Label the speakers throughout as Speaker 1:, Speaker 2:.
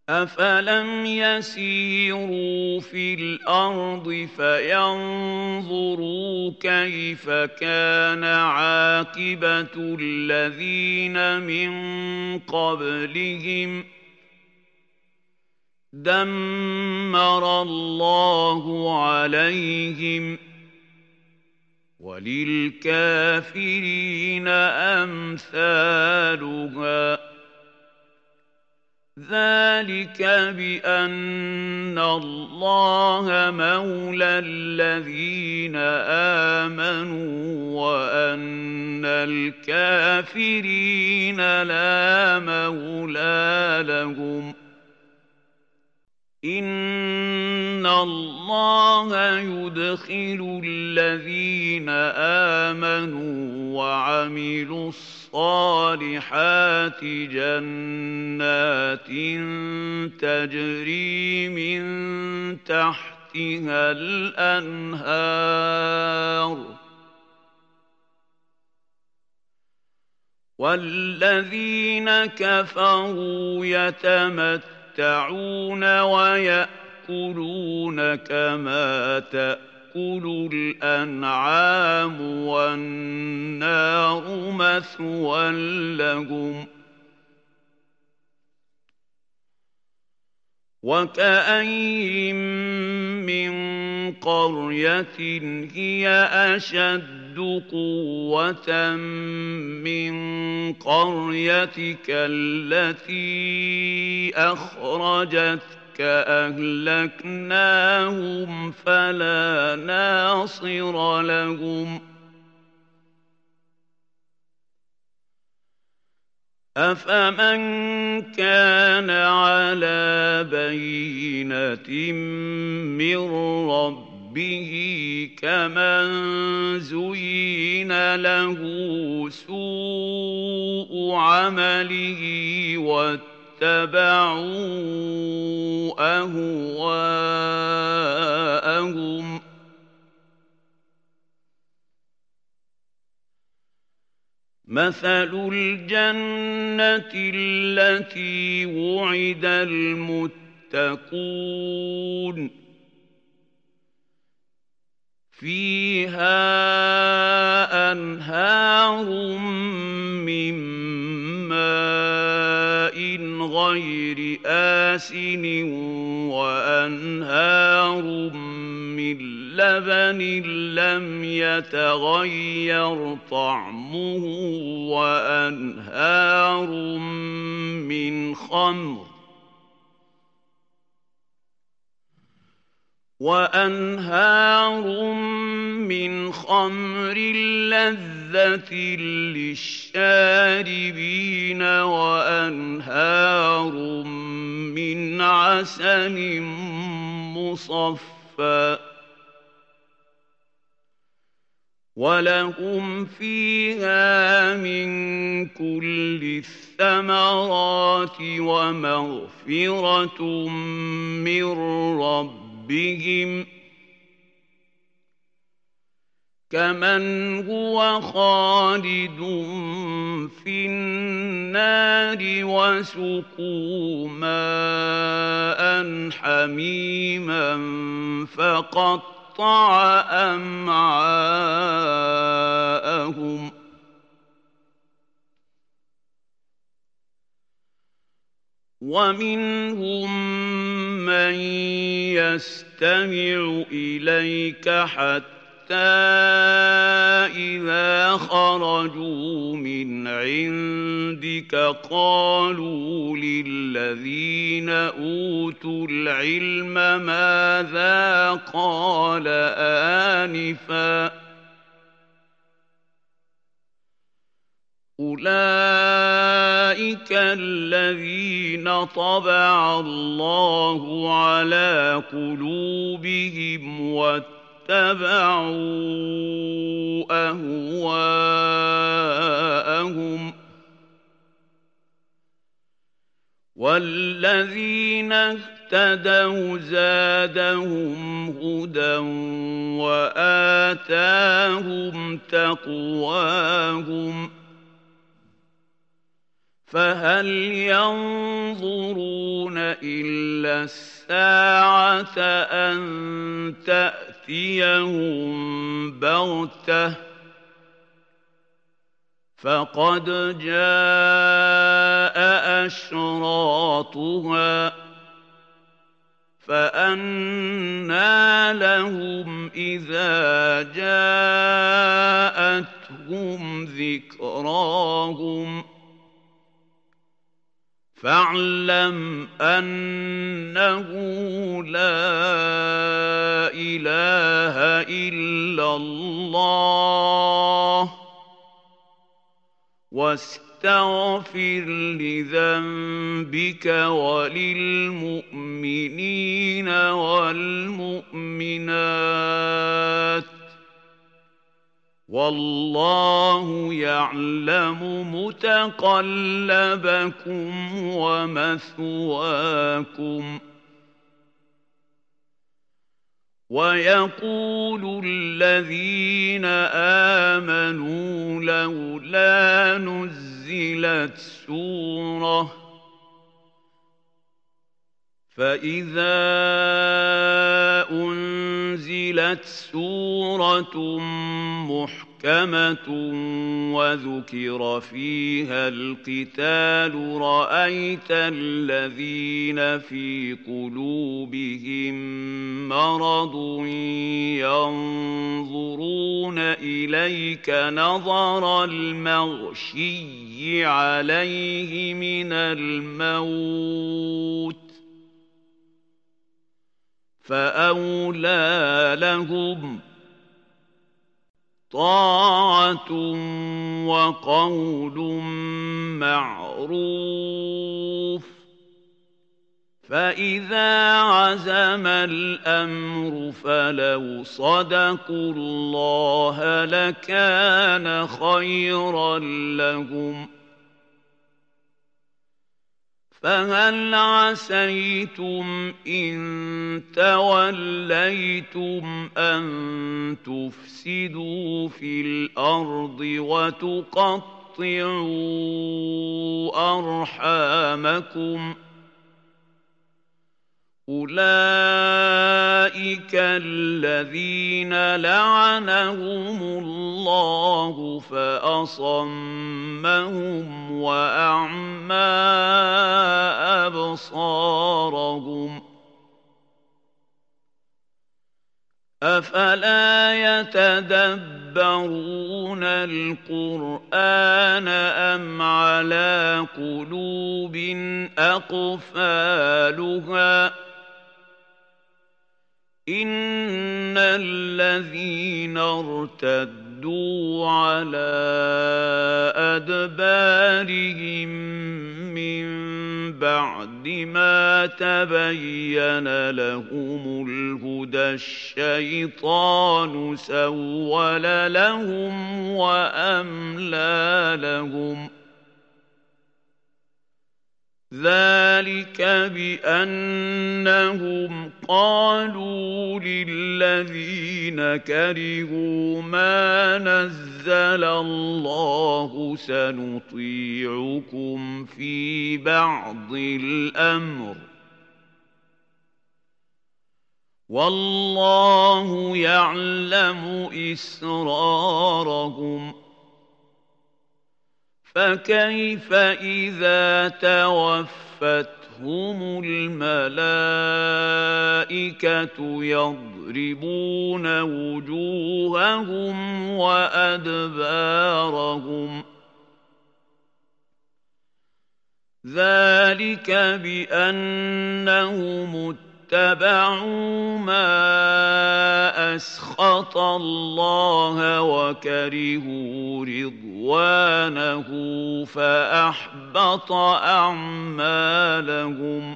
Speaker 1: أفلم يسيروا في الأرض فينظروا كيف كان عاقبة الذين من قبلهم دمر الله عليهم وللكافرين أمثالها ذلك بأن الله مولى الذين آمنوا وأن الكافرين لا مولى لهم إن الله يدخل الذين آمنوا وعملوا الصالحات جنات تجري من تحتها الأنهار والذين كفروا يتمتعون ويأكلون كما تأكل الأنعام والنار مثوى لهم وكأين من قرية هي أشد قوة من قريتك التي أخرجتك أهلكناهم فلا ناصر لهم أفمن كان على بينة من ربه كمن زين له سوء عمله واتبعوا أهواءهم مثل الجنة التي وعد المتقون فيها أنهار من ماء غير آسن وأنهار من لبن لم يتغير طعمه وأنهار من خمر لذة للشاربين وأنهار من عسل مصفى ولهم فيها من كل الثمرات ومغفرة من ربهم كمن هو خالد في النار وسقوا ماء حميما فقطع أمعاءهم ومنهم من يستمع إليك حتى إذا خرجوا من عندك قالوا للذين أوتوا العلم ماذا قال آنفا أولئك الذين طبع الله على قلوبهم واتبعوا أهواءهم والذين اهتدوا زادهم هدى وآتاهم تقواهم فهل ينظرون إلا الساعة أن تأتيهم بغتة فقد جاء أشراطها فأنى لهم إذا جاءتهم ذكراهم فاعلم أنه لا إله إلا الله واستغفر لذنبك وللمؤمنين والمؤمنات والله يعلم متقلبكم ومثواكم ويقول الذين آمنوا لولا نزلت سورة فإذا أنزلت سورة محكمة وذكر فيها القتال رأيت الذين في قلوبهم مرض ينظرون إليك نظر المغشي عليه من الموت فأولى لهم طاعة وقول معروف فإذا عزم الأمر فلو صدقوا الله لكان خيرا لهم فهل عسيتم إن توليتم أن تفسدوا في الأرض وتقطعوا أرحامكم أولئك الذين لعنهم الله فأصمهم وأعمى أبصارهم أفلا يتدبرون القرآن أم على قلوب أقفالها إن الذين ارتدوا على أدبارهم من بعد ما تبين لهم الهدى الشيطان سول لهم وأملى لهم ذلك بأنهم قالوا للذين كرهوا ما نزل الله سنطيعكم في بعض الأمر والله يعلم إسرارهم فكيف إذا توفتهم الملائكة يضربون وجوههم وأدبارهم ذلك بأنهم اتبعوا ما أسخط الله وكرهوا رضوانه فأحبط أعمالهم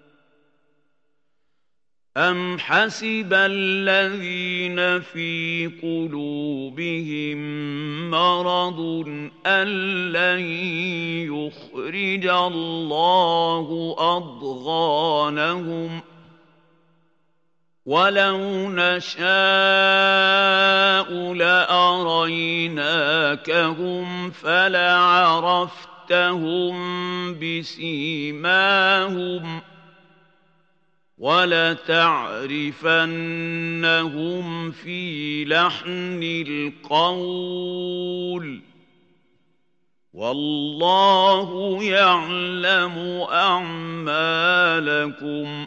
Speaker 1: أم حسب الذين في قلوبهم مرض أن لن يخرج الله أضغانهم ولو نشاء لأريناكهم فلعرفتهم بسيماهم وَلَتَعْرِفَنَّهُمْ فِي لَحْنِ الْقَوْلِ ۚ وَاللَّهُ يَعْلَمُ أَعْمَالَكُمْ ۚ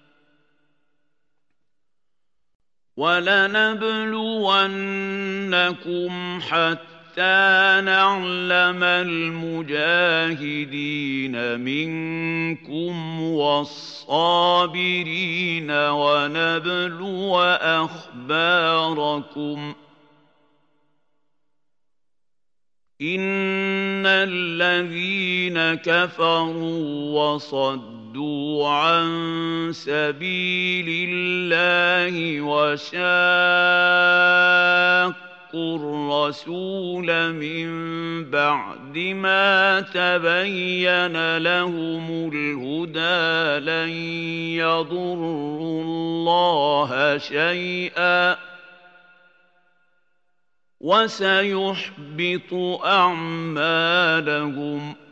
Speaker 1: وَلَنَبْلُوَنَّكُمْ حَتَّىٰ نَعْلَمَ الْمُجَاهِدِينَ مِنكُمْ وَالصَّابِرِينَ وَنَبْلُوَ أَخْبَارَكُمْ ۚ إِنَّ الَّذِينَ كَفَرُوا وَصَدُّوا عَن سَبِيلِ اللَّهِ وَشَاقُّوا الرَّسُولَ مِن بَعْدِ مَا تَبَيَّنَ لَهُمُ الْهُدَىٰ لَن يَضُرُّوا اللَّهَ شَيْئًا وَسَيُحْبِطُ أَعْمَالَهُمْ